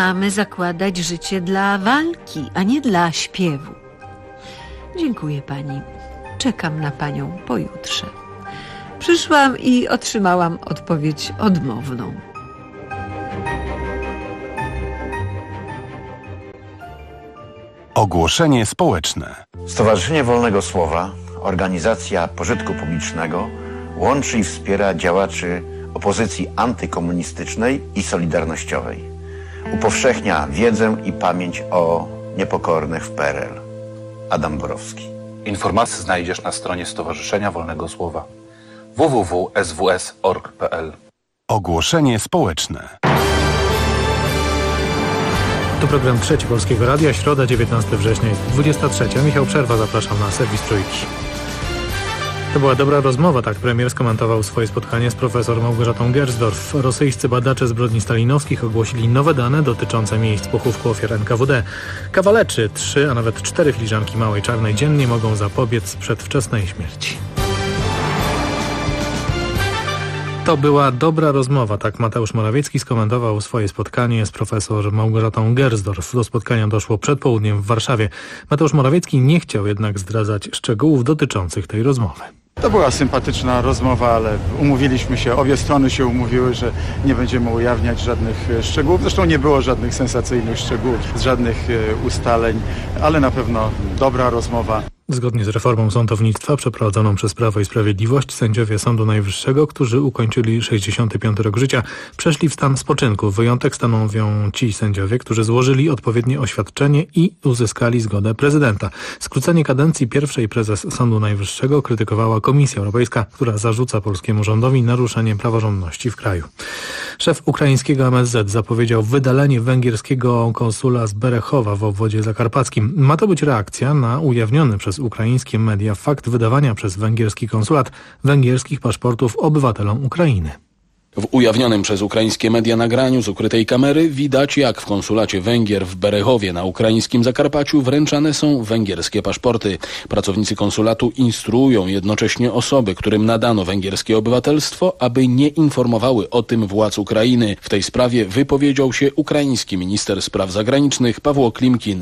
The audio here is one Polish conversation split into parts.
mamy zakładać życie dla walki, a nie dla śpiewu. Dziękuję pani. Czekam na panią pojutrze. Przyszłam i otrzymałam odpowiedź odmowną. Ogłoszenie społeczne. Stowarzyszenie Wolnego Słowa, organizacja pożytku publicznego, łączy i wspiera działaczy opozycji antykomunistycznej i solidarnościowej. Upowszechnia wiedzę i pamięć o niepokornych w PRL. Adam Borowski. Informacje znajdziesz na stronie Stowarzyszenia Wolnego Słowa www.sws.org.pl. Ogłoszenie społeczne. To program Trzeci Polskiego Radia, środa, 19 września, jest 23. Michał Przerwa, zapraszam na serwis Trójki. To była dobra rozmowa, tak premier skomentował swoje spotkanie z profesor Małgorzatą Gersdorf. Rosyjscy badacze zbrodni stalinowskich ogłosili nowe dane dotyczące miejsc pochówku ofiar NKWD. Kawaleczy 3, a nawet 4 filiżanki małej czarnej dziennie mogą zapobiec przedwczesnej śmierci. To była dobra rozmowa, tak Mateusz Morawiecki skomentował swoje spotkanie z profesor Małgorzatą Gersdorf. Do spotkania doszło przed południem w Warszawie. Mateusz Morawiecki nie chciał jednak zdradzać szczegółów dotyczących tej rozmowy. To była sympatyczna rozmowa, ale umówiliśmy się, obie strony się umówiły, że nie będziemy ujawniać żadnych szczegółów. Zresztą nie było żadnych sensacyjnych szczegółów, żadnych ustaleń, ale na pewno dobra rozmowa. Zgodnie z reformą sądownictwa przeprowadzoną przez Prawo i Sprawiedliwość sędziowie Sądu Najwyższego, którzy ukończyli 65 rok życia, przeszli w stan spoczynku. Wyjątek stanowią ci sędziowie, którzy złożyli odpowiednie oświadczenie i uzyskali zgodę prezydenta. Skrócenie kadencji pierwszej prezes Sądu Najwyższego krytykowała Komisja Europejska, która zarzuca polskiemu rządowi naruszenie praworządności w kraju. Szef ukraińskiego MSZ zapowiedział wydalenie węgierskiego konsula z Berechowa w obwodzie zakarpackim. Ma to być reakcja na ujawniony przez ukraińskie media fakt wydawania przez węgierski konsulat węgierskich paszportów obywatelom Ukrainy. W ujawnionym przez ukraińskie media nagraniu z ukrytej kamery widać, jak w konsulacie Węgier w Berechowie na ukraińskim Zakarpaciu wręczane są węgierskie paszporty. Pracownicy konsulatu instruują jednocześnie osoby, którym nadano węgierskie obywatelstwo, aby nie informowały o tym władz Ukrainy. W tej sprawie wypowiedział się ukraiński minister spraw zagranicznych Pawło Klimkin.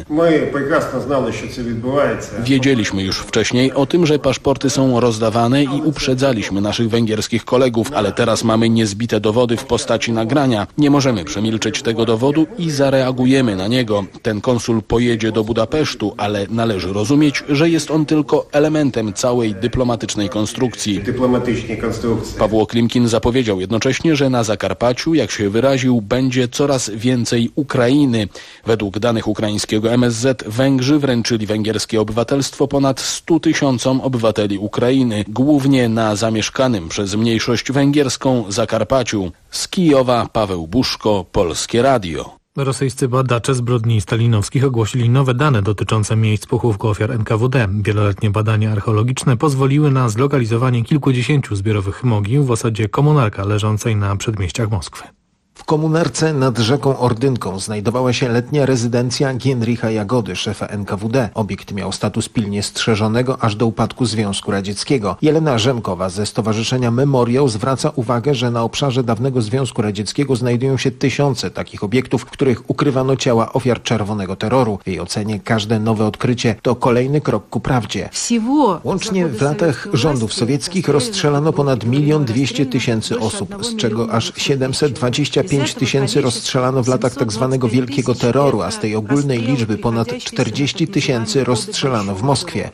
Wiedzieliśmy już wcześniej o tym, że paszporty są rozdawane i uprzedzaliśmy naszych węgierskich kolegów, ale teraz mamy niezbite dowody w postaci nagrania. Nie możemy przemilczeć tego dowodu i zareagujemy na niego. Ten konsul pojedzie do Budapesztu, ale należy rozumieć, że jest on tylko elementem całej dyplomatycznej konstrukcji. Pawło Klimkin zapowiedział jednocześnie, że na Zakarpaciu, jak się wyraził, będzie coraz więcej Ukrainy. Według danych ukraińskiego MSZ Węgrzy wręczyli węgierskie obywatelstwo ponad 100 000 obywateli Ukrainy, głównie na zamieszkanym przez mniejszość węgierską Zakarpaciu. Z Kijowa Paweł Buszko, Polskie Radio. Rosyjscy badacze zbrodni stalinowskich ogłosili nowe dane dotyczące miejsc pochówku ofiar NKWD. Wieloletnie badania archeologiczne pozwoliły na zlokalizowanie kilkudziesięciu zbiorowych mogił w osadzie Komunarka leżącej na przedmieściach Moskwy. W Komunarce nad rzeką Ordynką znajdowała się letnia rezydencja Gienricha Jagody, szefa NKWD. Obiekt miał status pilnie strzeżonego aż do upadku Związku Radzieckiego. Jelena Rzemkowa ze Stowarzyszenia Memoriał zwraca uwagę, że na obszarze dawnego Związku Radzieckiego znajdują się tysiące takich obiektów, w których ukrywano ciała ofiar czerwonego terroru. W jej ocenie każde nowe odkrycie to kolejny krok ku prawdzie. Łącznie w latach rządów sowieckich rozstrzelano ponad 1 200 000 osób, z czego aż 725 000 rozstrzelano w latach tzw. wielkiego terroru, a z tej ogólnej liczby ponad 40 000 rozstrzelano w Moskwie.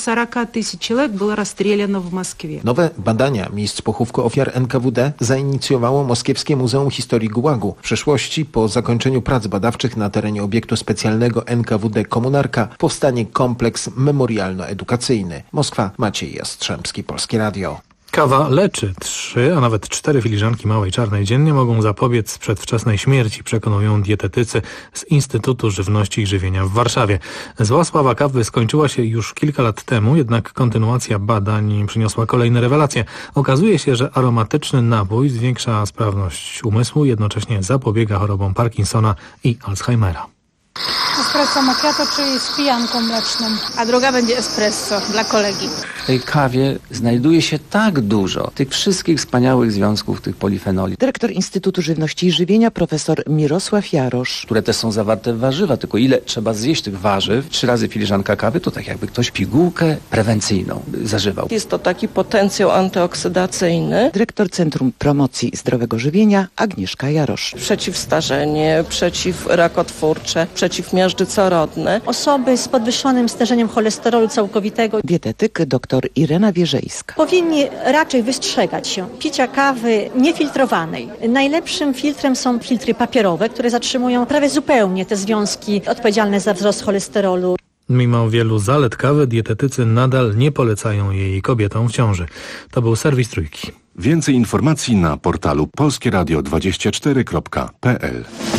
Nowe badania miejsc pochówku ofiar NKWD zainicjowało Moskiewskie Muzeum Historii Gułagu. W przyszłości, po zakończeniu prac badawczych na terenie obiektu specjalnego NKWD Komunarka, powstanie kompleks memorialno-edukacyjny. Moskwa, Maciej Jastrzębski, Polskie Radio. Kawa leczy. 3, a nawet 4 filiżanki małej czarnej dziennie mogą zapobiec przedwczesnej śmierci, przekonują dietetycy z Instytutu Żywności i Żywienia w Warszawie. Zła sława kawy skończyła się już kilka lat temu, jednak kontynuacja badań przyniosła kolejne rewelacje. Okazuje się, że aromatyczny napój zwiększa sprawność umysłu, jednocześnie zapobiega chorobom Parkinsona i Alzheimera. Espresso macchiato, czyli z pijanką mleczną, a druga będzie espresso dla kolegi. W tej kawie znajduje się tak dużo tych wszystkich wspaniałych związków, tych polifenoli. Dyrektor Instytutu Żywności i Żywienia profesor Mirosław Jarosz. Które też są zawarte w warzywach, tylko ile trzeba zjeść tych warzyw, 3 razy filiżanka kawy, to tak jakby ktoś pigułkę prewencyjną zażywał. Jest to taki potencjał antyoksydacyjny. Dyrektor Centrum Promocji Zdrowego Żywienia Agnieszka Jarosz. Przeciwstarzenie, przeciwrakotwórcze, przeciwmiażdżycorodne. Osoby z podwyższonym stężeniem cholesterolu całkowitego. Dietetyk dr Irena Wierzejska. Powinni raczej wystrzegać się picia kawy niefiltrowanej. Najlepszym filtrem są filtry papierowe, które zatrzymują prawie zupełnie te związki odpowiedzialne za wzrost cholesterolu. Mimo wielu zalet kawy, dietetycy nadal nie polecają jej kobietom w ciąży. To był serwis Trójki. Więcej informacji na portalu polskieradio24.pl.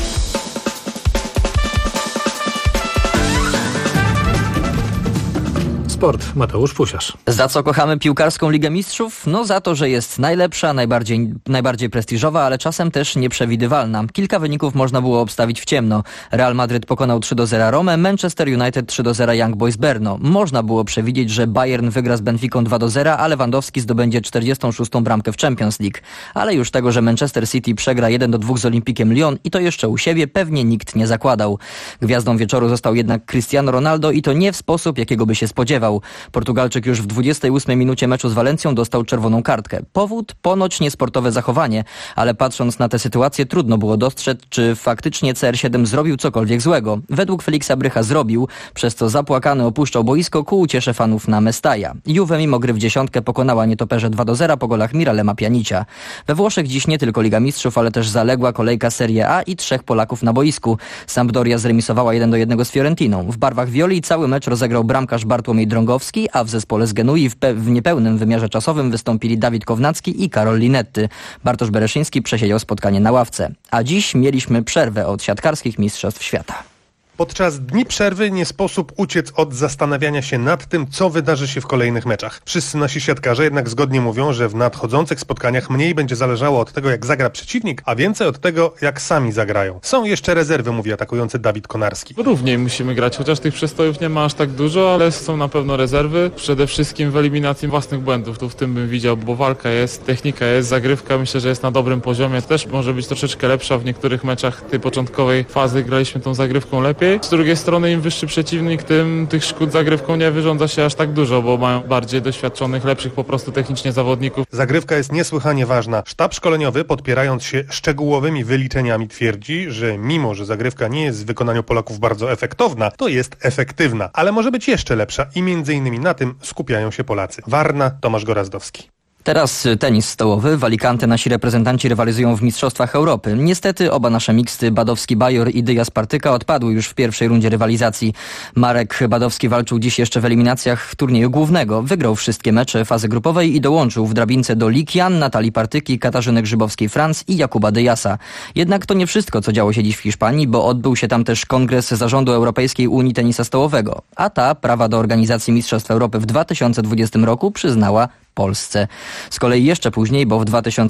Sport. Mateusz Fusiarz. Za co kochamy piłkarską Ligę Mistrzów? No za to, że jest najlepsza, najbardziej prestiżowa, ale czasem też nieprzewidywalna. Kilka wyników można było obstawić w ciemno. Real Madryt pokonał 3-0 Romę, Manchester United 3-0 Young Boys Brno. Można było przewidzieć, że Bayern wygra z Benficą 2-0, a Lewandowski zdobędzie 46. bramkę w Champions League. Ale już tego, że Manchester City przegra 1-2 z Olimpikiem Lyon i to jeszcze u siebie, pewnie nikt nie zakładał. Gwiazdą wieczoru został jednak Cristiano Ronaldo i to nie w sposób, jakiego by się spodziewał. Portugalczyk już w 28 minucie meczu z Walencją dostał czerwoną kartkę. Powód? Ponoć niesportowe zachowanie, ale patrząc na tę sytuację trudno było dostrzec, czy faktycznie CR7 zrobił cokolwiek złego. Według Feliksa Brycha zrobił, przez co zapłakany opuszczał boisko ku uciesze fanów na Mestaja. Juve mimo gry w dziesiątkę pokonała nietoperze 2-0 po golach Miralema Pjanicia. We Włoszech dziś nie tylko Liga Mistrzów, ale też zaległa kolejka Serie A i 3 Polaków na boisku. Sampdoria zremisowała 1-1 z Fiorentiną. W barwach Violi cały mecz rozegrał bramkarz Bartłomiej Drągowski, a w zespole z Genui w niepełnym wymiarze czasowym wystąpili Dawid Kownacki i Karol Linetty. Bartosz Bereszyński przesiedział spotkanie na ławce. A dziś mieliśmy przerwę od siatkarskich mistrzostw świata. Podczas dni przerwy nie sposób uciec od zastanawiania się nad tym, co wydarzy się w kolejnych meczach. Wszyscy nasi siatkarze jednak zgodnie mówią, że w nadchodzących spotkaniach mniej będzie zależało od tego, jak zagra przeciwnik, a więcej od tego, jak sami zagrają. Są jeszcze rezerwy, mówi atakujący Dawid Konarski. Równiej musimy grać, chociaż tych przestojów nie ma aż tak dużo, ale są na pewno rezerwy. Przede wszystkim w eliminacji własnych błędów, tu w tym bym widział, bo walka jest, technika jest, zagrywka myślę, że jest na dobrym poziomie. Też może być troszeczkę lepsza w niektórych meczach tej początkowej fazy, graliśmy tą zagrywką lepiej. Z drugiej strony im wyższy przeciwnik, tym tych szkód zagrywką nie wyrządza się aż tak dużo, bo mają bardziej doświadczonych, lepszych po prostu technicznie zawodników. Zagrywka jest niesłychanie ważna. Sztab szkoleniowy, podpierając się szczegółowymi wyliczeniami, twierdzi, że mimo, że zagrywka nie jest w wykonaniu Polaków bardzo efektowna, to jest efektywna, ale może być jeszcze lepsza i między innymi na tym skupiają się Polacy. Warna, Tomasz Gorazdowski. Teraz tenis stołowy. W Alicante nasi reprezentanci rywalizują w Mistrzostwach Europy. Niestety oba nasze miksty Badowski-Bajor i Dyjas-Partyka odpadły już w pierwszej rundzie rywalizacji. Marek Badowski walczył dziś jeszcze w eliminacjach turnieju głównego. Wygrał wszystkie mecze fazy grupowej i dołączył w drabince do Lig Jan, Natalii Partyki, Katarzyny Grzybowskiej-Franc i Jakuba Dyjasa. Jednak to nie wszystko, co działo się dziś w Hiszpanii, bo odbył się tam też kongres Zarządu Europejskiej Unii Tenisa Stołowego. A ta prawa do organizacji Mistrzostw Europy w 2020 roku przyznała Polsce. Z kolei jeszcze później, bo w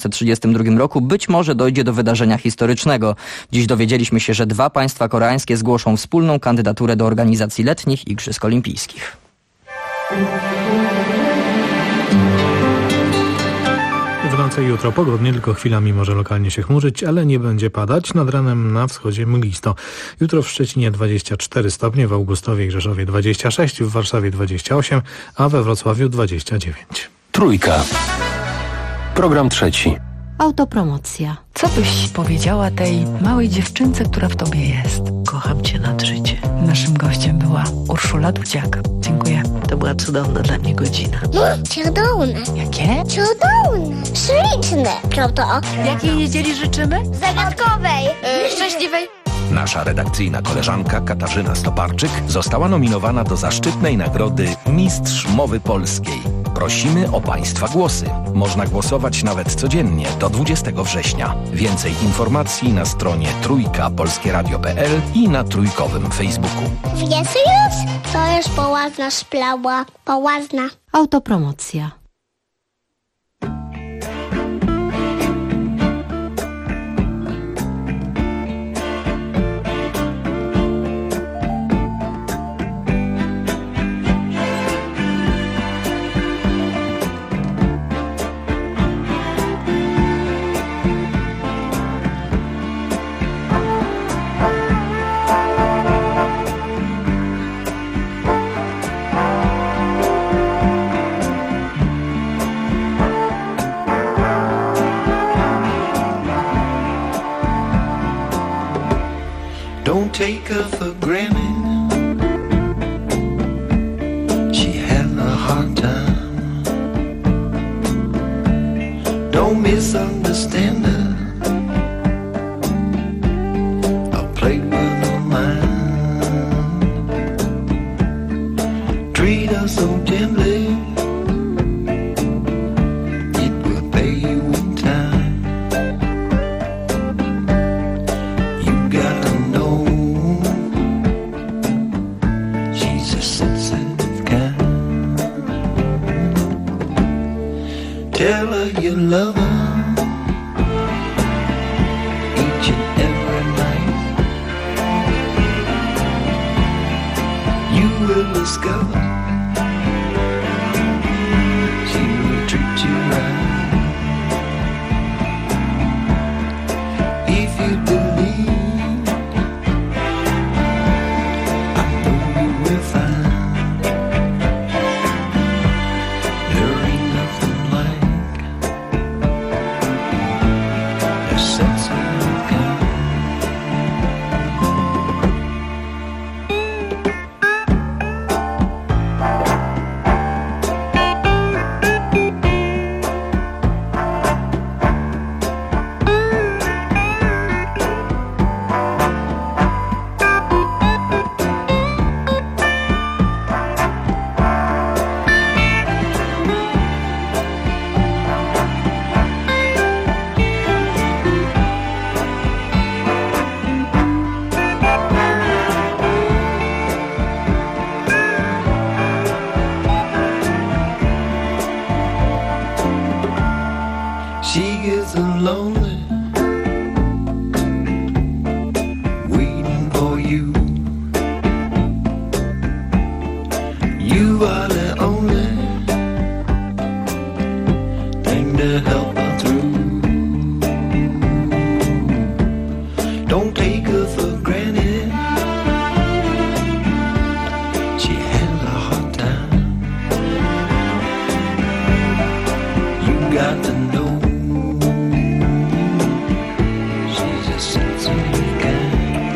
2032 roku być może dojdzie do wydarzenia historycznego. Dziś dowiedzieliśmy się, że 2 państwa koreańskie zgłoszą wspólną kandydaturę do organizacji letnich Igrzysk Olimpijskich. W nocy jutro pogodnie, tylko chwilami może lokalnie się chmurzyć, ale nie będzie padać. Nad ranem na wschodzie mglisto. Jutro w Szczecinie 24 stopnie, w Augustowie i Rzeszowie 26, w Warszawie 28, a we Wrocławiu 29. Trójka. Program trzeci. Autopromocja. Co byś powiedziała tej małej dziewczynce, która w tobie jest? Kocham cię nad życie. Naszym gościem była Urszula Dudziak. Dziękuję. To była cudowna dla mnie godzina. Cudowne. Jakie? Cudowne. Śliczne. Prawda? Jakiej niedzieli życzymy? Zagadkowej. Szczęśliwej. Nasza redakcyjna koleżanka Katarzyna Stoparczyk została nominowana do zaszczytnej nagrody Mistrz Mowy Polskiej. Prosimy o Państwa głosy. Można głosować nawet codziennie do 20 września. Więcej informacji na stronie trójkapolskieradio.pl i na trójkowym Facebooku. Wiesz już? To już poważna sprawa. Poważna. Autopromocja. Don't take her for granted. She had a hard time. Don't misunderstand her. I'll play with her mind. Treat her so gently. It will pay you in time. You gotta know she's a sensitive kind. Tell her you love her each and every night. You will discover she will treat you right. If you believe, I know you will find there ain't nothing like a sensitive kind. She gets so lonely, waiting for you. You are the only thing to help her through. Don't take her for granted. She had a hard time. You got to know she's a sensitive kind.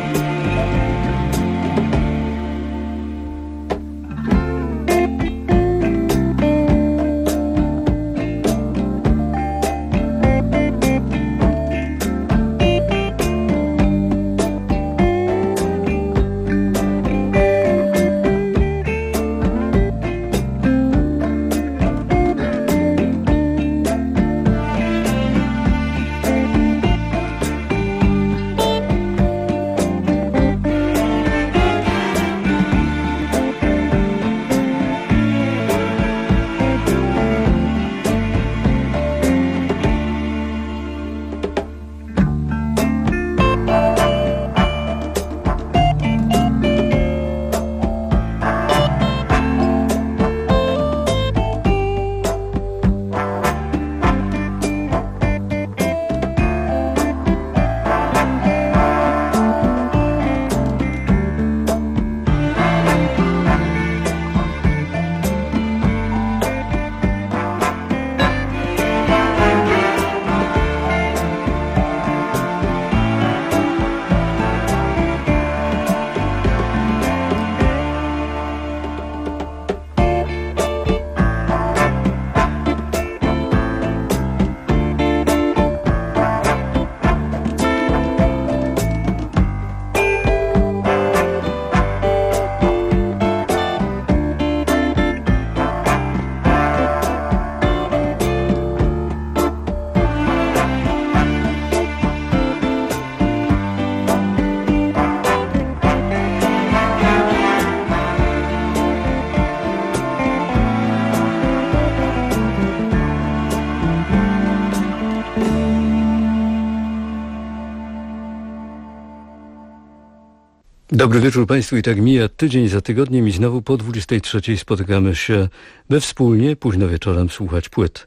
Dobry wieczór Państwu i tak mija tydzień za tygodniem i znowu po 23:00 spotykamy się, by wspólnie późno wieczorem słuchać płyt.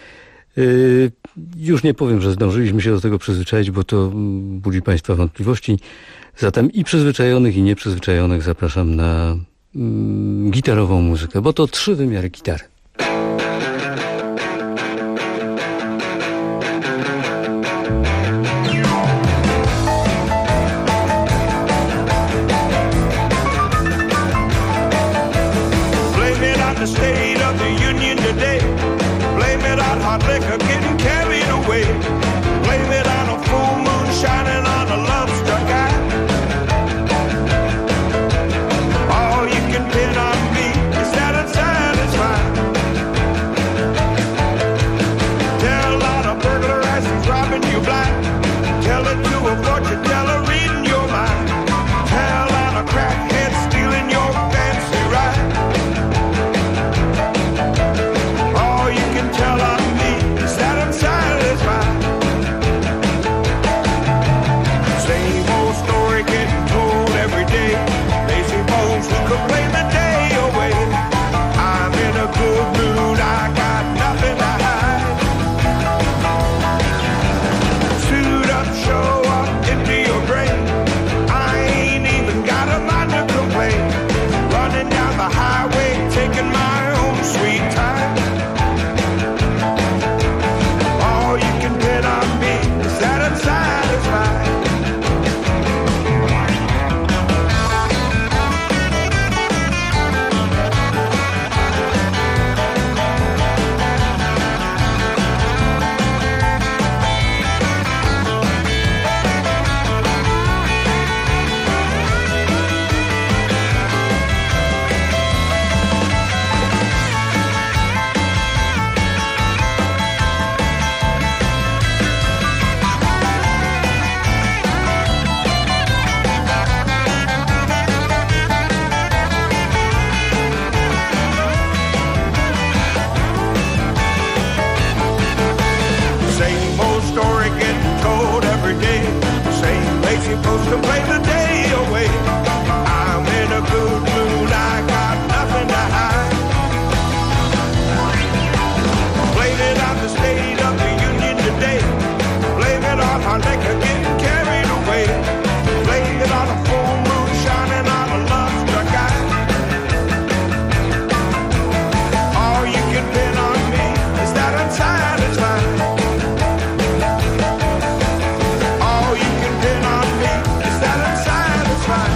Już nie powiem, że zdążyliśmy się do tego przyzwyczaić, bo to budzi Państwa wątpliwości. Zatem i przyzwyczajonych, i nieprzyzwyczajonych zapraszam na gitarową muzykę, bo to 3 wymiary gitary. the state of the union today. Blame it on hot liquor getting carried away. Blame it on a full moon shining on a love-struck eye. All you can pin on me is that I'm satisfied. Tell on a burglar as he's robbing you blind. Tell it to a fortune teller reading your mind. Tell on a crackhead stealing your fancy ride. All you can tell on me is that I'm satisfied. Same old story getting told every day. Lazy bones who complain the day away. I'm in a good mood, I got nothing to hide. Suit up, show up, into your brain. I ain't even got a mind to complain. Running down the highway, taking my own sweet time. All you can pin on me is that I'm satisfied. Same old story getting told every day. Same lazy folks to play the day away. I'm in a good mood, I got nothing to hide. Blame it on the state of the union today. Blame it on our liquor getting carried away. Blame it on a full moon shining on a love-struck eye. All you can pin on me is that I'm satisfied. All you can pin on me is that I'm satisfied.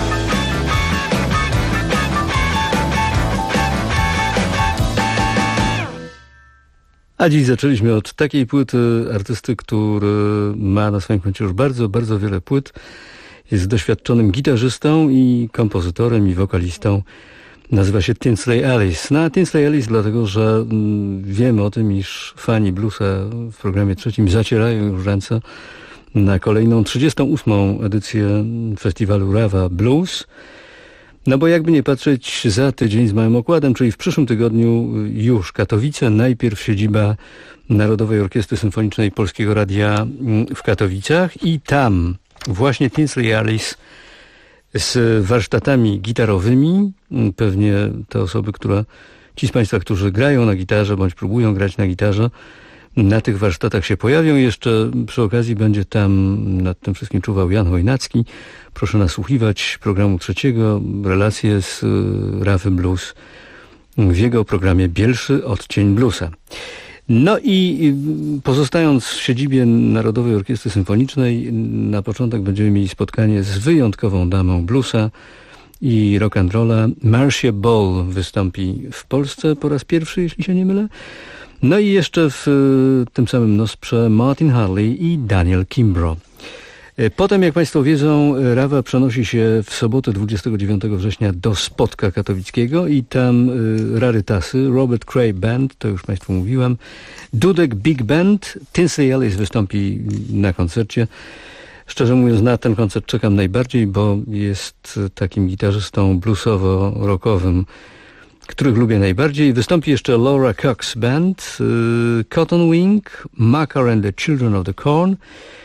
A dziś zaczęliśmy od takiej płyty artysty, który ma na swoim koncie już bardzo, bardzo wiele płyt. Jest doświadczonym gitarzystą i kompozytorem i wokalistą. Nazywa się Tinsley Ellis. No a Tinsley Ellis dlatego, że wiemy o tym, iż fani bluesa w programie trzecim zacierają już ręce na kolejną 38. edycję festiwalu Rawa Blues. No bo jakby nie patrzeć, za tydzień z małym okładem, czyli w przyszłym tygodniu już Katowice, najpierw siedziba Narodowej Orkiestry Symfonicznej Polskiego Radia w Katowicach i tam właśnie Tinsley Ellis z warsztatami gitarowymi, pewnie te osoby, ci z Państwa, którzy grają na gitarze bądź próbują grać na gitarze, na tych warsztatach się pojawią. Jeszcze przy okazji będzie tam nad tym wszystkim czuwał Jan Chojnacki. Proszę nasłuchiwać programu trzeciego, relacje z Rawy Blues w jego programie Bielszy Odcień Bluesa. No i pozostając w siedzibie Narodowej Orkiestry Symfonicznej, na początek będziemy mieli spotkanie z wyjątkową damą bluesa i rock'n'rolla. Marcia Ball wystąpi w Polsce po raz pierwszy, jeśli się nie mylę. No i jeszcze w tym samym nosprze Martin Harley i Daniel Kimbrough. Potem, jak Państwo wiedzą, Rawa przenosi się w sobotę 29 września do Spodka Katowickiego i tam rarytasy. Robert Cray Band, to już Państwu mówiłem. Dudek Big Band. Tinsley Ellis wystąpi na koncercie. Szczerze mówiąc, na ten koncert czekam najbardziej, bo jest takim gitarzystą bluesowo-rockowym, których lubię najbardziej. Wystąpi jeszcze Laura Cox Band, Cotton Wing, Makar and the Children of the Corn.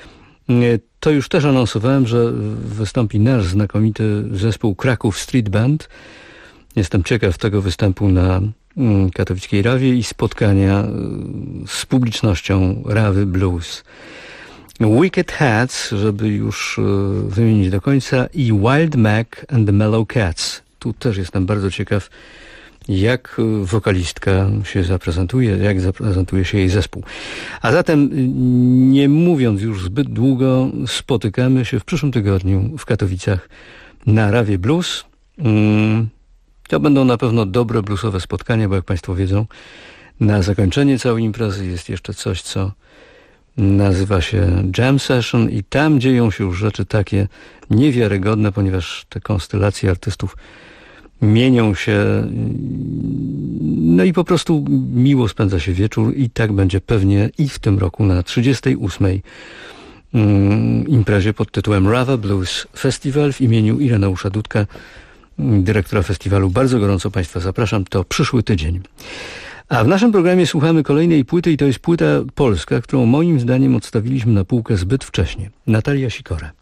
To już też anonsowałem, że wystąpi nasz znakomity zespół Kraków Street Band. Jestem ciekaw tego występu na katowickiej Rawie i spotkania z publicznością Rawy Blues. Wicked Hats, żeby już wymienić do końca, i Wild Mac and the Mellow Cats. Tu też jestem bardzo ciekaw, jak wokalistka się zaprezentuje, jak zaprezentuje się jej zespół. A zatem, nie mówiąc już zbyt długo, spotykamy się w przyszłym tygodniu w Katowicach na Rawie Blues. To będą na pewno dobre bluesowe spotkania, bo jak Państwo wiedzą, na zakończenie całej imprezy jest jeszcze coś, co nazywa się Jam Session i tam dzieją się już rzeczy takie niewiarygodne, ponieważ te konstelacje artystów mienią się, no i po prostu miło spędza się wieczór i tak będzie pewnie i w tym roku na 38. imprezie pod tytułem Rava Blues Festival w imieniu Ireneusza Dudka, dyrektora festiwalu. Bardzo gorąco Państwa zapraszam, to przyszły tydzień. A w naszym programie słuchamy kolejnej płyty i to jest płyta polska, którą moim zdaniem odstawiliśmy na półkę zbyt wcześnie. Natalia Sikora.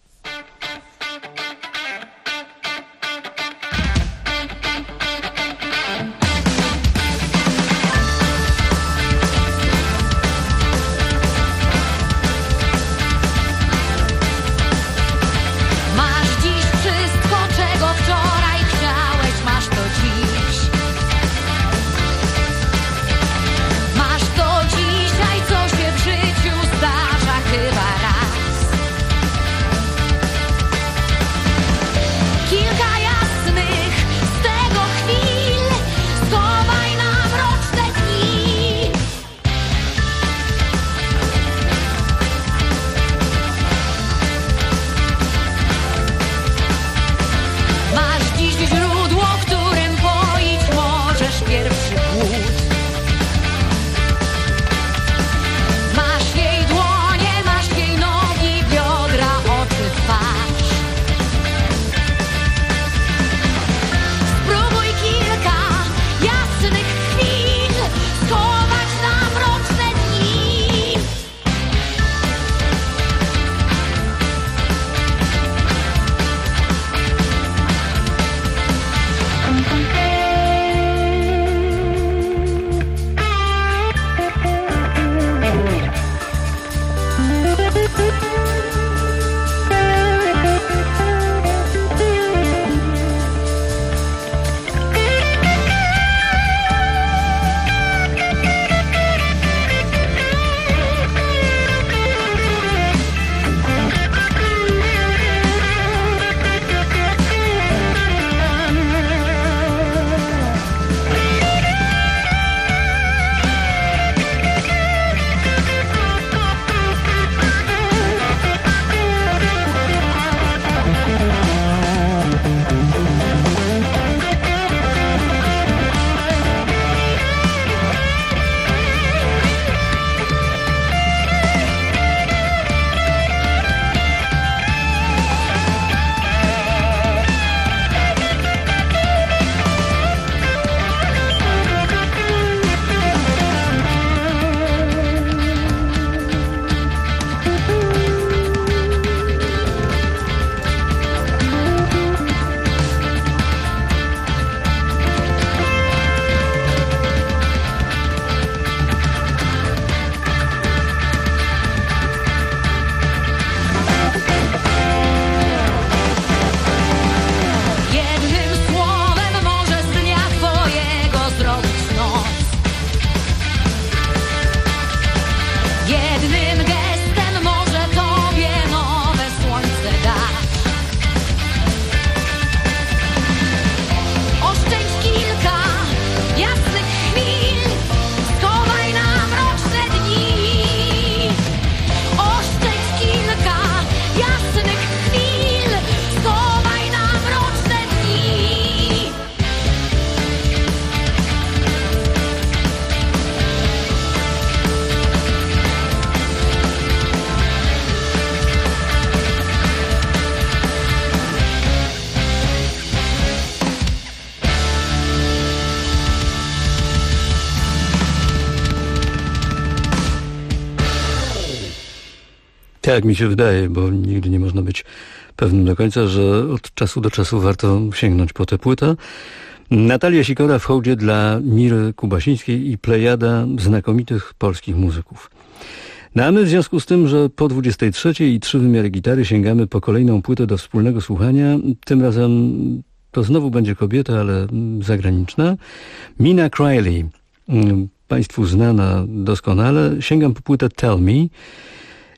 Tak mi się wydaje, bo nigdy nie można być pewnym do końca, że od czasu do czasu warto sięgnąć po tę płytę. Natalia Sikora w hołdzie dla Miry Kubasińskiej i plejada znakomitych polskich muzyków. No a my w związku z tym, że po 23 i 3 wymiary gitary sięgamy po kolejną płytę do wspólnego słuchania, tym razem to znowu będzie kobieta, ale zagraniczna. Mina Criley, Państwu znana doskonale. Sięgam po płytę Tell Me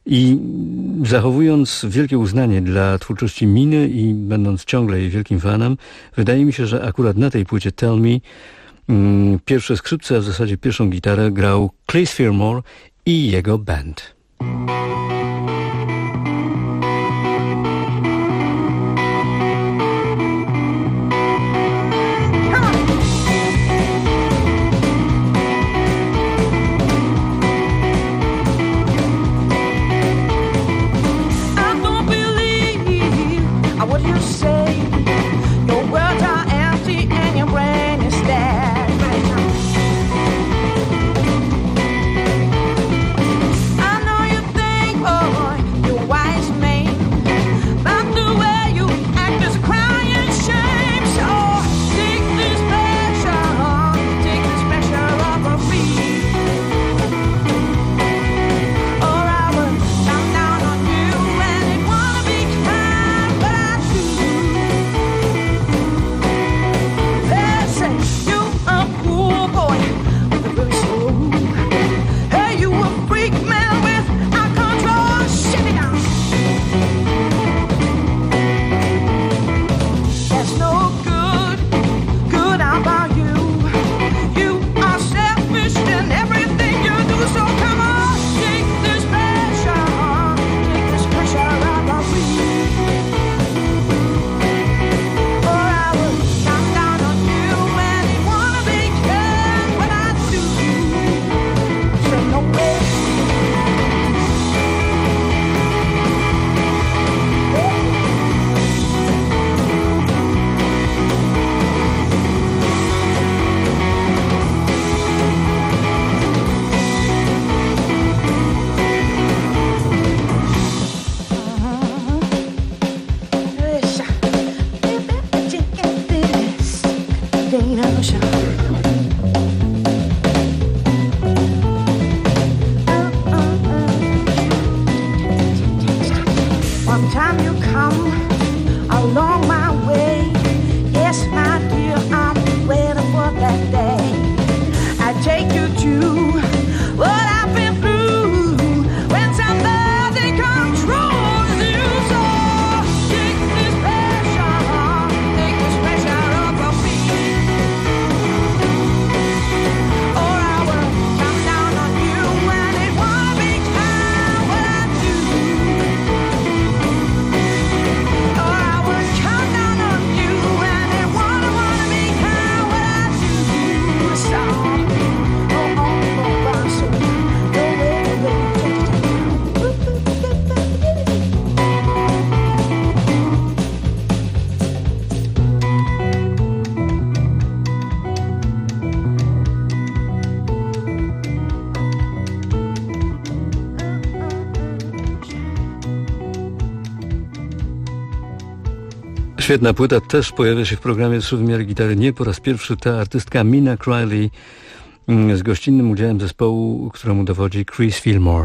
I zachowując wielkie uznanie dla twórczości Miny i będąc ciągle jej wielkim fanem, wydaje mi się, że akurat na tej płycie Tell Me pierwsze skrzypce, a w zasadzie pierwszą gitarę grał Chris Fillmore i jego band. Świetna płyta też pojawia się w programie Trzy wymiary gitary. Nie po raz pierwszy ta artystka Mina Criley z gościnnym udziałem zespołu, któremu dowodzi Chris Fillmore.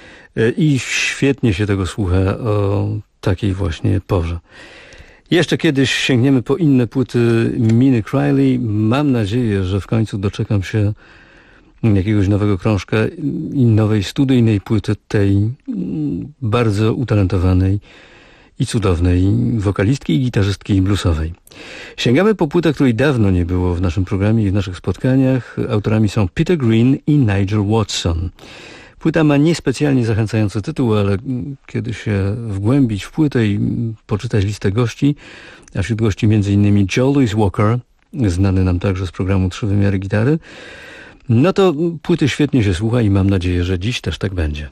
I świetnie się tego słucha o takiej właśnie porze. Jeszcze kiedyś sięgniemy po inne płyty Miny Criley. Mam nadzieję, że w końcu doczekam się jakiegoś nowego krążka i nowej studyjnej płyty tej bardzo utalentowanej i cudownej wokalistki i gitarzystki bluesowej. Sięgamy po płytę, której dawno nie było w naszym programie i w naszych spotkaniach. Autorami są Peter Green i Nigel Watson. Płyta ma niespecjalnie zachęcający tytuł, ale kiedy się wgłębić w płytę i poczytać listę gości, a wśród gości m.in. Joe Louis Walker, znany nam także z programu Trzy wymiary gitary, no to płyty świetnie się słucha i mam nadzieję, że dziś też tak będzie.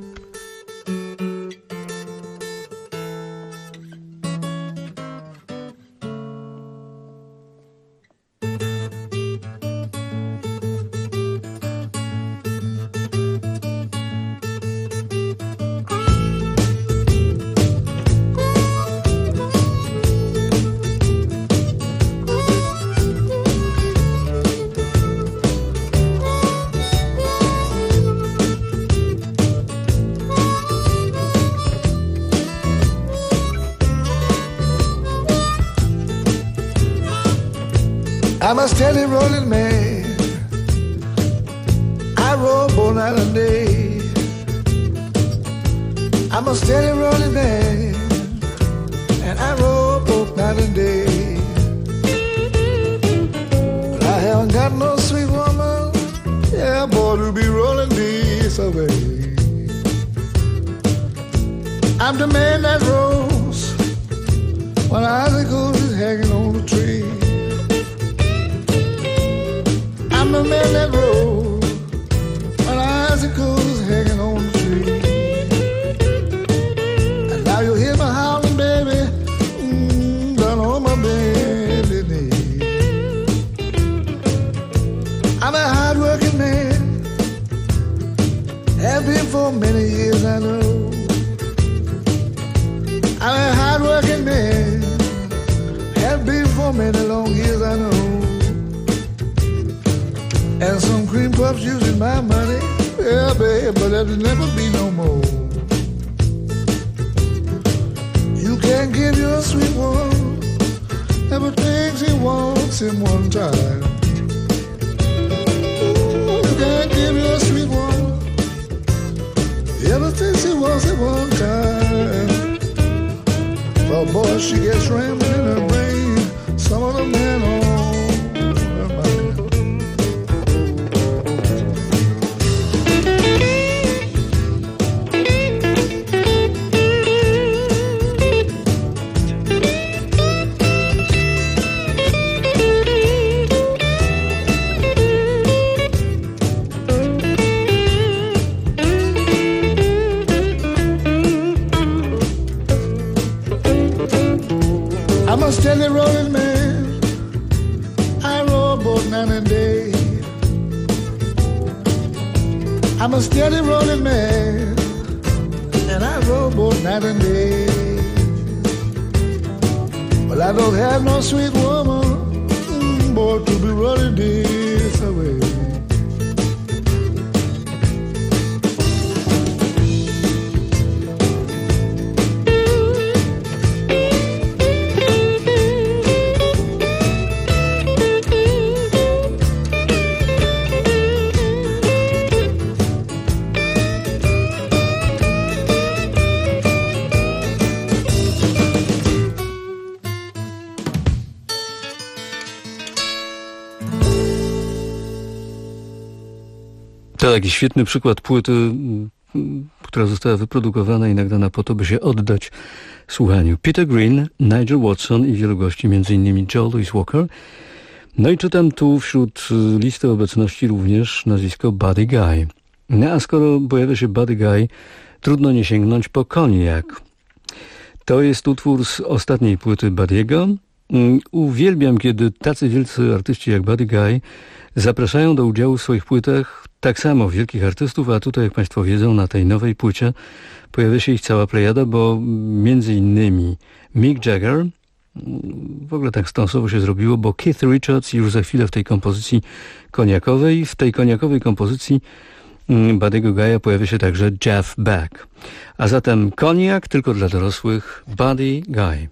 I'm a steady rolling man. I roll all night and day. I'm a steady rolling man, and I roll both night and day. But I haven't got no sweet woman, yeah, boy, to be rolling this away. I'm the man that rolls when icicles is hanging on the tree. I'm the man that rolls when icicles is hanging on the tree. And now you hear me howling, baby, down on my bended knee. I'm a hard-working man, have been for many years, I know. I'm a hard-working man, have been for many long years, I know. And some cream puffs using my money, yeah, babe, but there'll never be no more. You can't give your sweet one everything she wants in one time. Ooh, you can't give your sweet one everything she wants at one time. But boy, she gets rambling in her brain, some of the men on her mind. I'm a steady rolling man, I roll both night and day. I'm a steady rolling man, and I roll both night and day. Well, I don't have no sweet woman, boy, to be rolling this away. To taki świetny przykład płyty, która została wyprodukowana i nagrana po to, by się oddać słuchaniu. Peter Green, Nigel Watson i wielu gości, m.in. Joe Louis Walker. No i czytam tu wśród listy obecności również nazwisko Buddy Guy. No a skoro pojawia się Buddy Guy, trudno nie sięgnąć po Cognac. To jest utwór z ostatniej płyty Buddy'ego. Uwielbiam, kiedy tacy wielcy artyści jak Buddy Guy zapraszają do udziału w swoich płytach tak samo wielkich artystów, a tutaj, jak Państwo wiedzą, na tej nowej płycie pojawia się ich cała plejada, bo między innymi Mick Jagger, w ogóle tak stąsowo się zrobiło, bo Keith Richards już za chwilę w tej kompozycji koniakowej. W tej koniakowej kompozycji Buddy'ego Guy'a pojawia się także Jeff Beck. A zatem Cognac tylko dla dorosłych, Buddy Guy.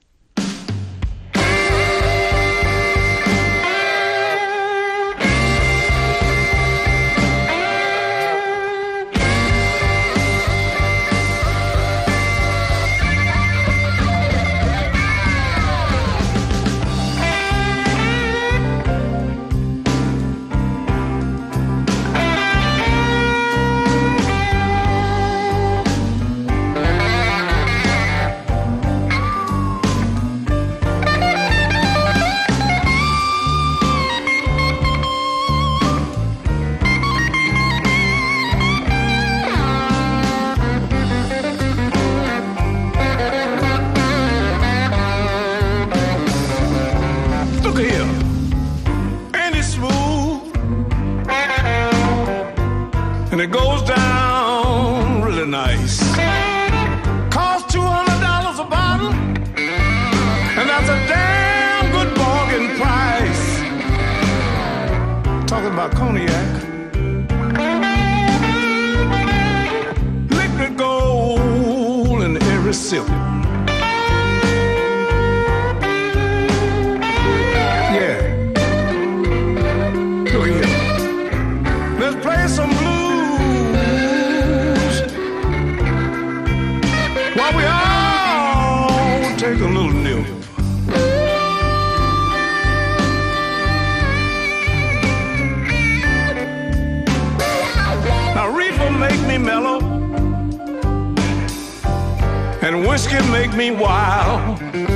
whiskey make me wild.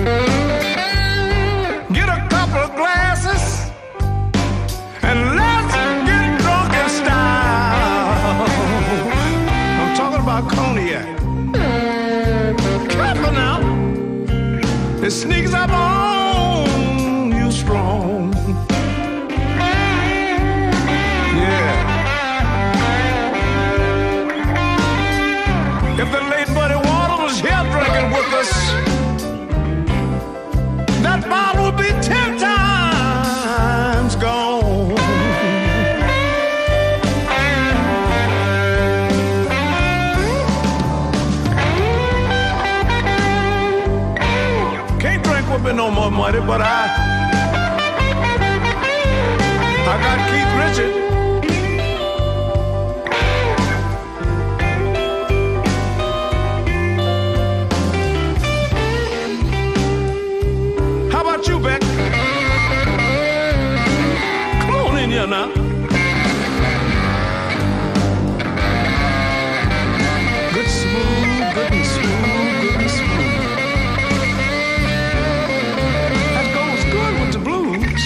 Get a couple of glasses and let's get drunk in style. I'm talking about cognac. Careful now, it sneaks up on you strong. Yeah. If the late Buddy Water was here drinking with us, that bottle would be 10 times gone. Can't drink with me no more money, but I got Keith Richards. You bet. Come on in here now. Good smooth, good and smooth, good and smooth. That goes good with the blues.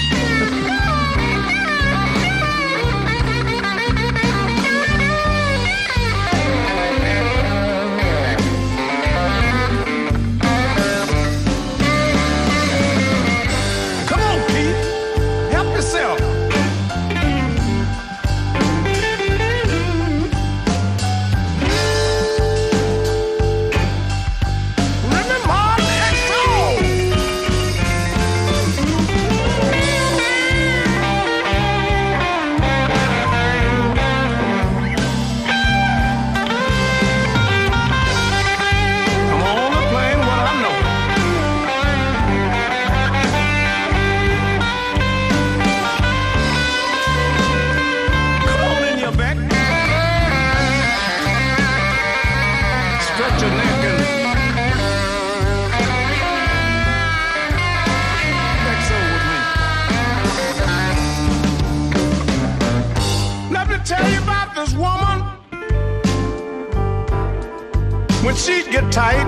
When she'd get tight,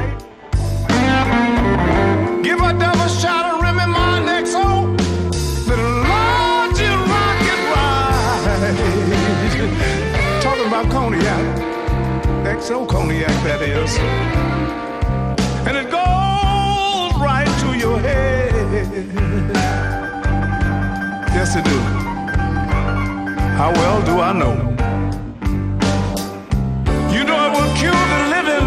give her a double shot of Remy Martin XO. The Lord, you rock it right. Talking about cognac, XO cognac that is, and it goes right to your head. Yes, it do. How well do I know? You know it will cure the living.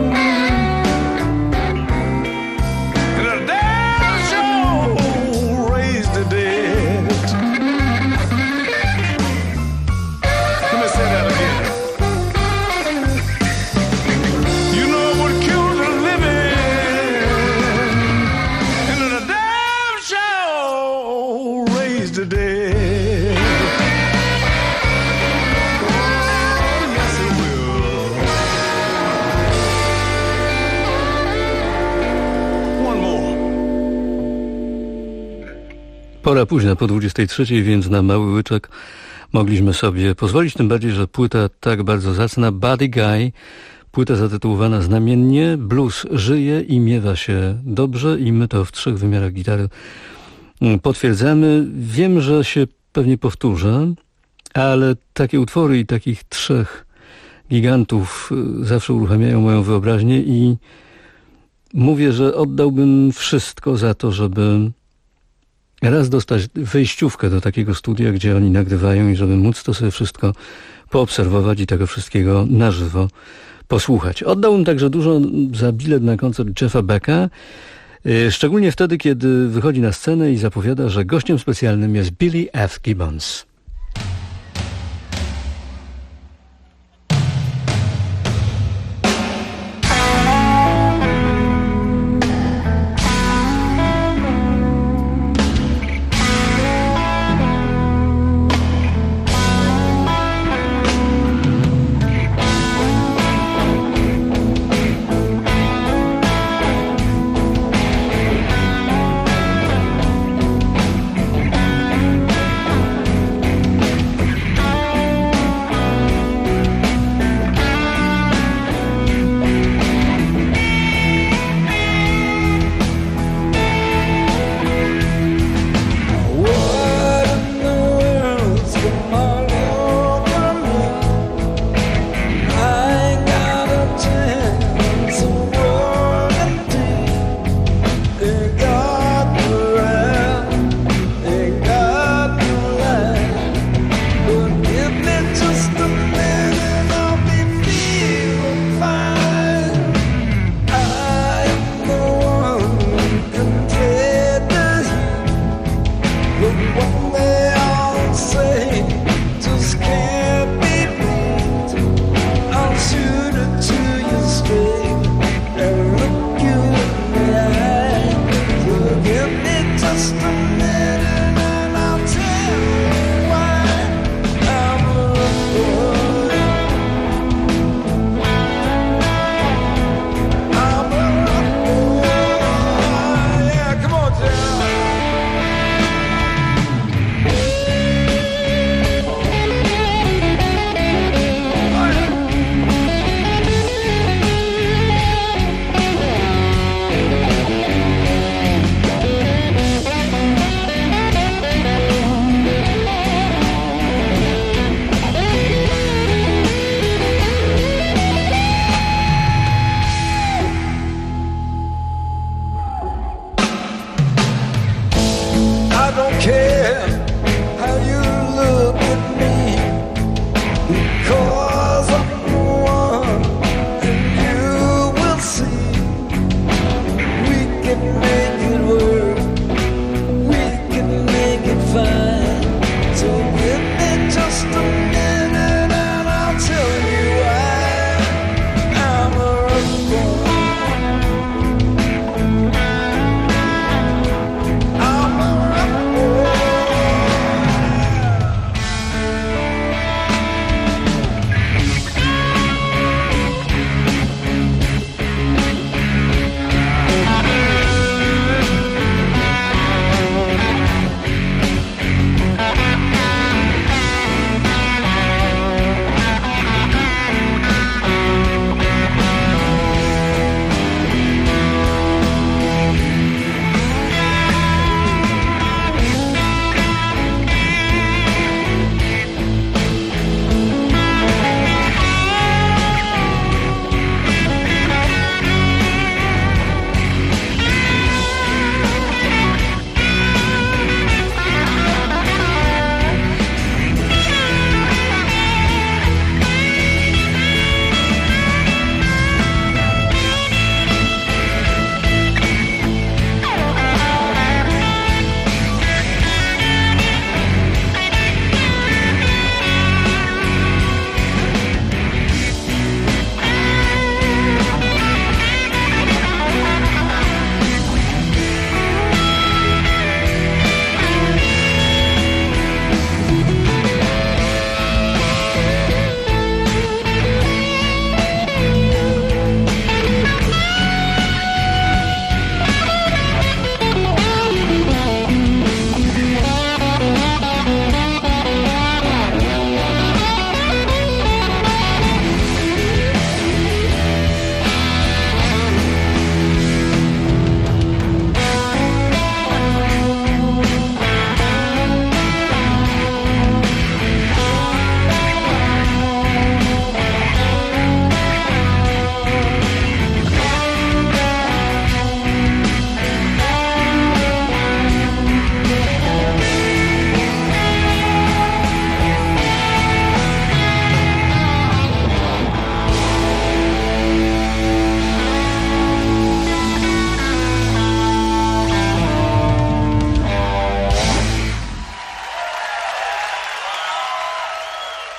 Pora późna, po 23, więc na mały łyczek mogliśmy sobie pozwolić, tym bardziej, że płyta tak bardzo zacna, Buddy Guy, płyta zatytułowana znamiennie, blues żyje i miewa się dobrze i my to w 3 wymiarach gitary potwierdzamy. Wiem, że się pewnie powtórzę, ale takie utwory i takich 3 gigantów zawsze uruchamiają moją wyobraźnię i mówię, że oddałbym wszystko za to, żeby raz dostać wejściówkę do takiego studia, gdzie oni nagrywają i żeby móc to sobie wszystko poobserwować i tego wszystkiego na żywo posłuchać. Oddałbym także dużo za bilet na koncert Jeffa Becka, szczególnie wtedy, kiedy wychodzi na scenę i zapowiada, że gościem specjalnym jest Billy F. Gibbons.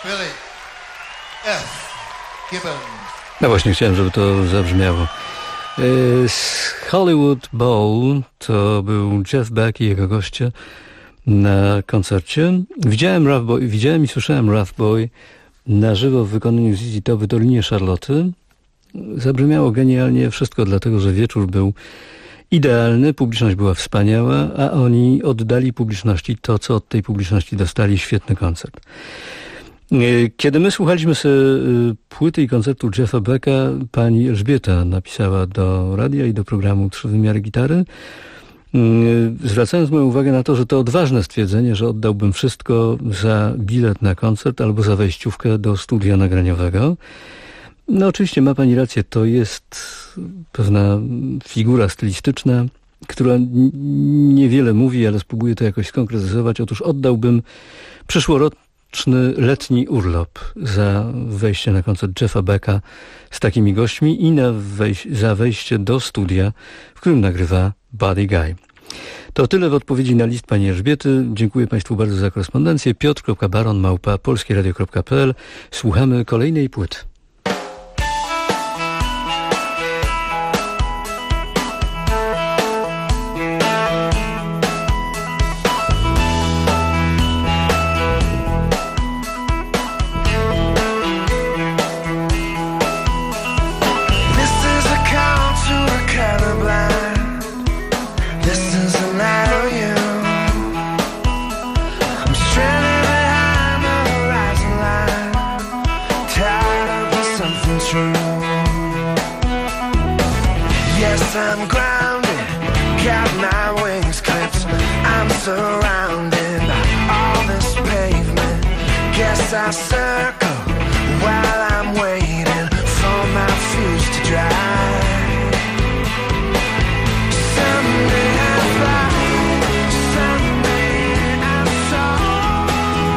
Billy F. Gibbons. No właśnie, chciałem, żeby to zabrzmiało. Z Hollywood Bowl to był Jeff Beck i jego goście na koncercie. Widziałem i słyszałem Rough Boy na żywo w wykonaniu ZZ Top w Dolinie Charlotte. Zabrzmiało genialnie, wszystko dlatego, że wieczór był idealny, publiczność była wspaniała, a oni oddali publiczności to, co od tej publiczności dostali, świetny koncert. Kiedy my słuchaliśmy sobie płyty i koncertu Jeffa Becka, pani Elżbieta napisała do radia i do programu 3 wymiary gitary, zwracając moją uwagę na to, że to odważne stwierdzenie, że oddałbym wszystko za bilet na koncert albo za wejściówkę do studia nagraniowego. No oczywiście ma pani rację, to jest pewna figura stylistyczna, która niewiele mówi, ale spróbuję to jakoś skonkretyzować. Otóż oddałbym przyszłoroczny letni urlop za wejście na koncert Jeffa Becka z takimi gośćmi i za wejście do studia, w którym nagrywa Buddy Guy. To tyle w odpowiedzi na list pani Elżbiety. Dziękuję państwu bardzo za korespondencję. piotr.baron@polskieradio.pl. Słuchamy kolejnej płyty. I'm grounded, got my wings clipped. I'm surrounded by all this pavement. Guess I circle while I'm waiting for my fuse to dry. Someday I fly, someday I soar.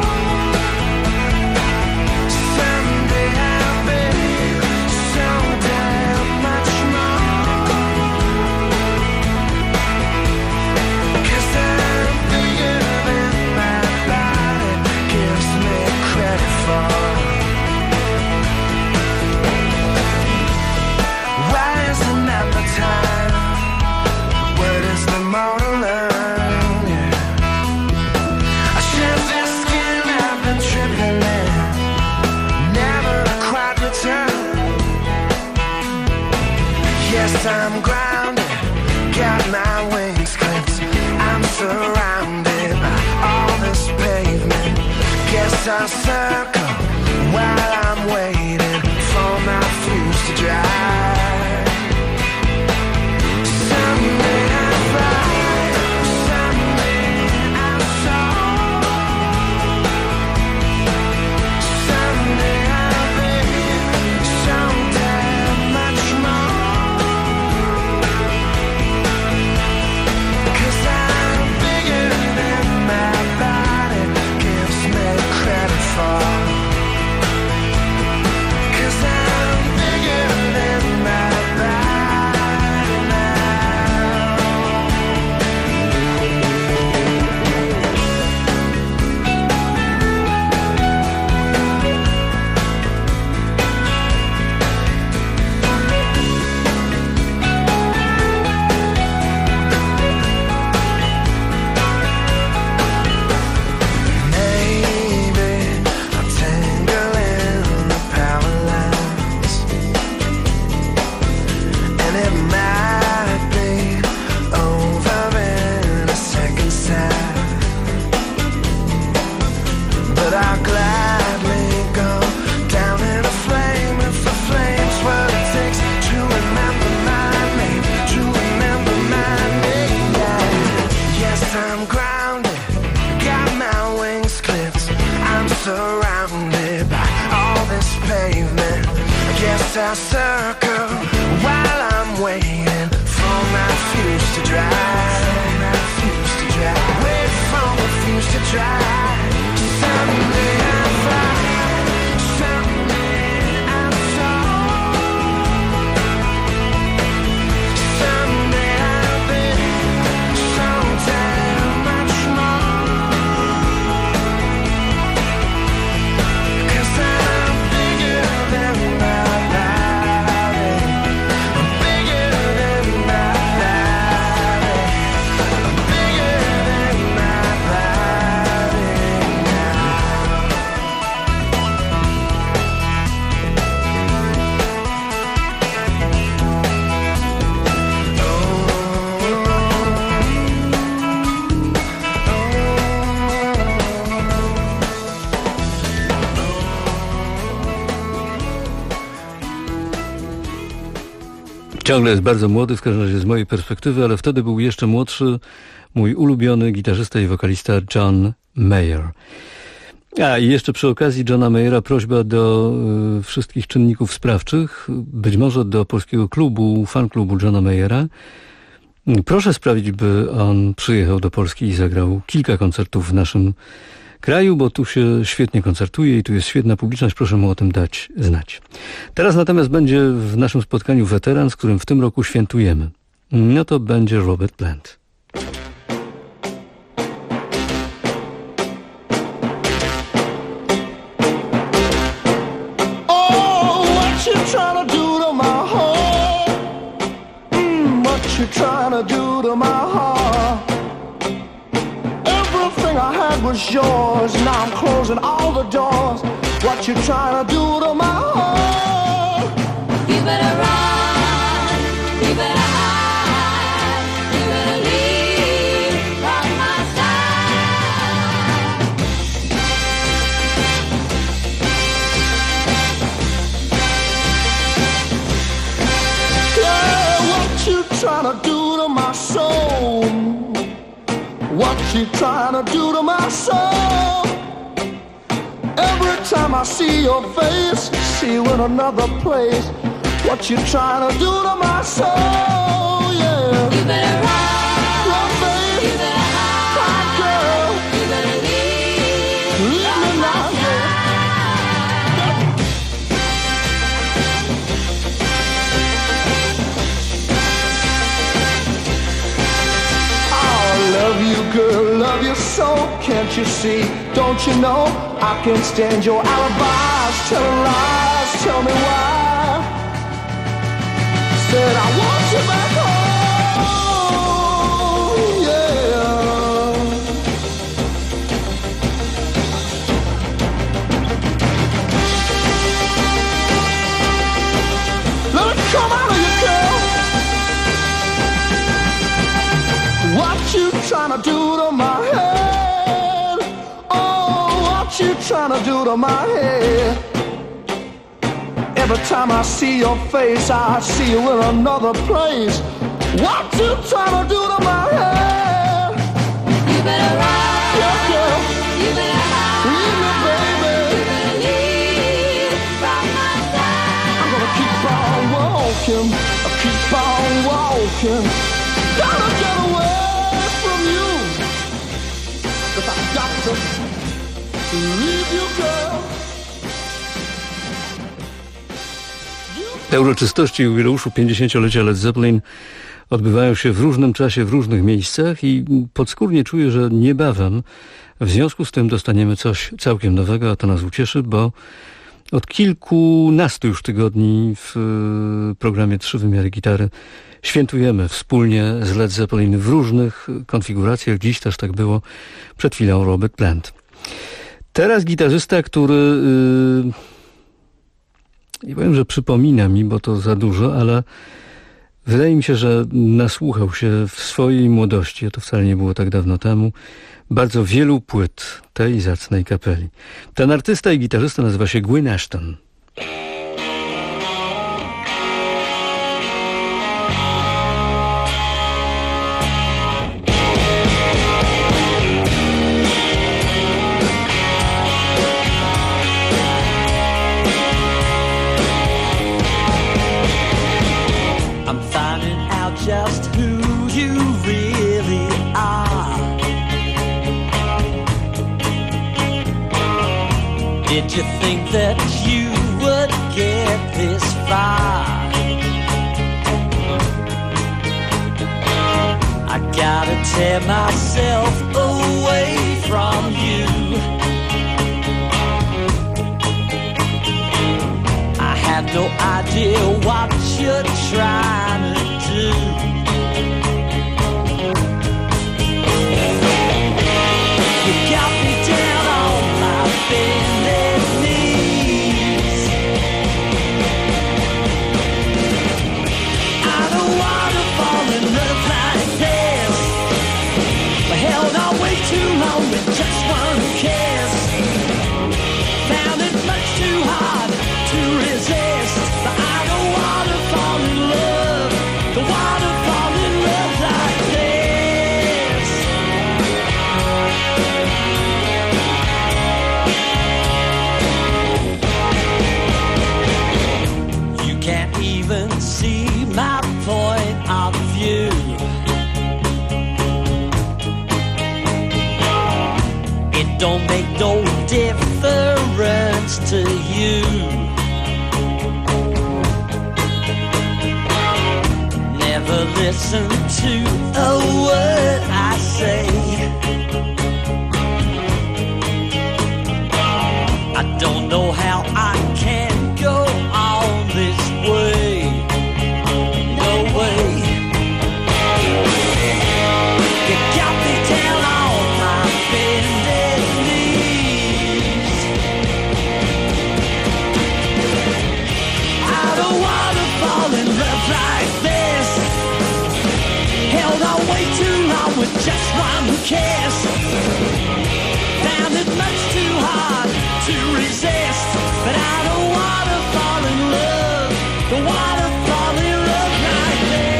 Someday I'll be so damn much more. I'm grounded, got my wings clipped. I'm surrounded by all this pavement. Guess I'll circle while I'm waiting for my fuse to dry. Someday I'll fly, someday I'll soar. Someday I'll be so damn much more. Surrounded by all this pavement. I guess I'll circle while I'm waiting for my fuse to dry. Wait for my fuse to dry. Someday I'll fly, someday I'll soar. Someday I'll be so damn much more. 'Cause Ciągle jest bardzo młody, w każdym razie z mojej perspektywy, ale wtedy był jeszcze młodszy mój ulubiony gitarzysta i wokalista John Mayer. I jeszcze przy okazji Johna Mayera prośba do wszystkich czynników sprawczych, być może do polskiego klubu, fanklubu Johna Mayera. Proszę sprawić, by on przyjechał do Polski i zagrał kilka koncertów w naszym kraju, bo tu się świetnie koncertuje i tu jest świetna publiczność. Proszę mu o tym dać znać. Teraz natomiast będzie w naszym spotkaniu weteran, z którym w tym roku świętujemy. No to będzie Robert Plant. Trying to do to my heart. Everything I had was yours. Now I'm closing all the doors. What you trying to do to my heart? You better run. You better hide. You better leave from my side. Yeah, what you trying to do to my soul? What you trying to do to my soul? Every time I see your face, see you in another place. What you trying to do to my soul? Yeah. You better run, baby. You better hide, girl. You better leave me now, girl. Love you, girl, love you so, can't you see, don't you know, I can't stand your alibis, telling lies, tell me why, said I want you back home, yeah, let it come out of you, girl. What you trying to do to my head? Oh, what you trying to do to my head? Every time I see your face, I see you in another place. What you trying to do to my head? You better run, yeah, girl. You better hide, leave me, baby. You better leave from my side. I'm gonna keep on walking, keep on walking. Gotta get away. Te uroczystości jubileuszu 50-lecia Led Zeppelin odbywają się w różnym czasie, w różnych miejscach i podskórnie czuję, że niebawem w związku z tym dostaniemy coś całkiem nowego, a to nas ucieszy, bo od kilkunastu już tygodni w programie 3 wymiary gitary świętujemy wspólnie z Led Zeppelin w różnych konfiguracjach. Dziś też tak było. Przed chwilą Robert Plant. Teraz gitarzysta, który nie powiem, że przypomina mi, bo to za dużo, ale wydaje mi się, że nasłuchał się w swojej młodości, a to wcale nie było tak dawno temu, bardzo wielu płyt tej zacnej kapeli. Ten artysta i gitarzysta nazywa się Gwyn Ashton. Just who you really are. Did you think that you would get this far? I gotta tear myself away from you. I have no idea what you're trying to do. You got me down on my bended knees. I don't wanna fall in love like this. I held on way too long with just one kiss. Found it much too hard to resist, but I don't wanna fall in love don't make no difference to you. Never listen to a word I say. I don't know how I can go on this way. No way. You got me down on my bended knees. I don't wanna fall in love like this. Held on way too long with just one kiss. Found it much too hard to resist, but I don't wanna fall in love. Don't wanna fall in love like this.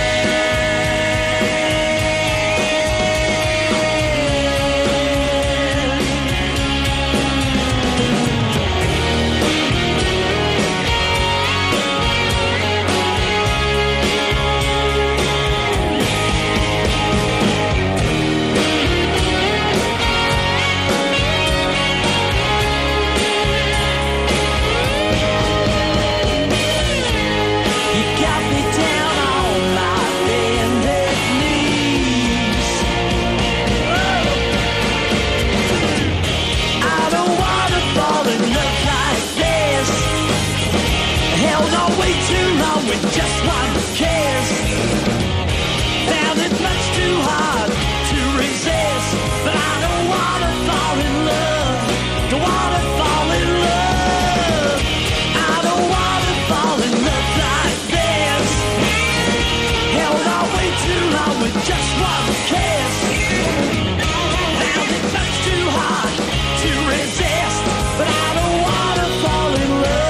With just one kiss, found it much too hard to resist, but I don't wanna fall in love, don't wanna fall in love, I don't wanna fall in love like this, held on way too long with just one kiss, found it much too hard to resist, but I don't wanna fall in love.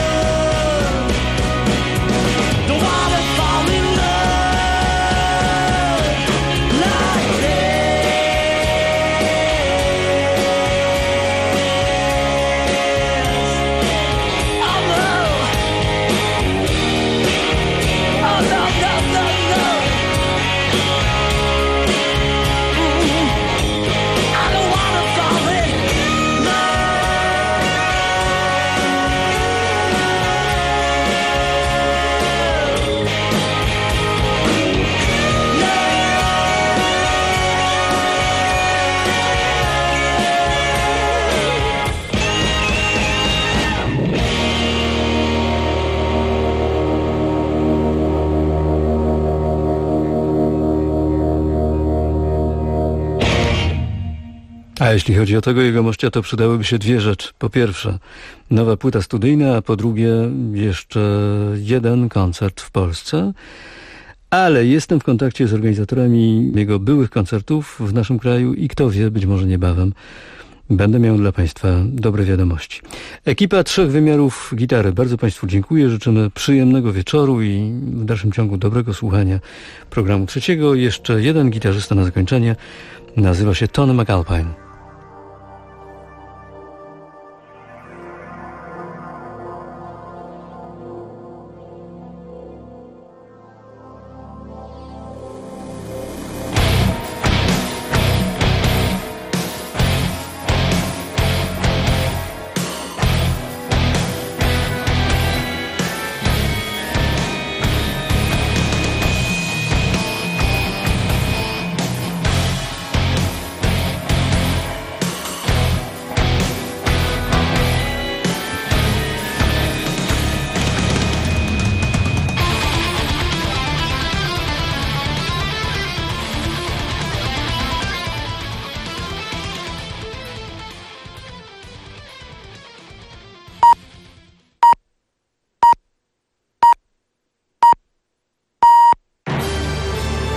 A jeśli chodzi o tego jegomościa, to przydałyby się dwie rzeczy. Po pierwsze, nowa płyta studyjna, a po drugie jeszcze jeden koncert w Polsce. Ale jestem w kontakcie z organizatorami jego byłych koncertów w naszym kraju i kto wie, być może niebawem będę miał dla Państwa dobre wiadomości. Ekipa 3 wymiarów gitary. Bardzo Państwu dziękuję. Życzymy przyjemnego wieczoru i w dalszym ciągu dobrego słuchania programu 3. Jeszcze jeden gitarzysta na zakończenie. Nazywa się Tony McAlpine.